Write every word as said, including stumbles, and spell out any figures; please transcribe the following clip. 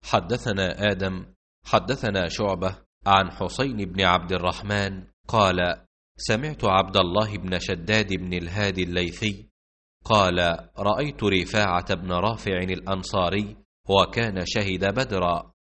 حدثنا آدم حدثنا شعبة عن حسين بن عبد الرحمن قال: سمعت عبد الله بن شداد بن الهادي الليثي قال: رأيت رفاعة بن رافع الأنصاري وكان شهد بدرا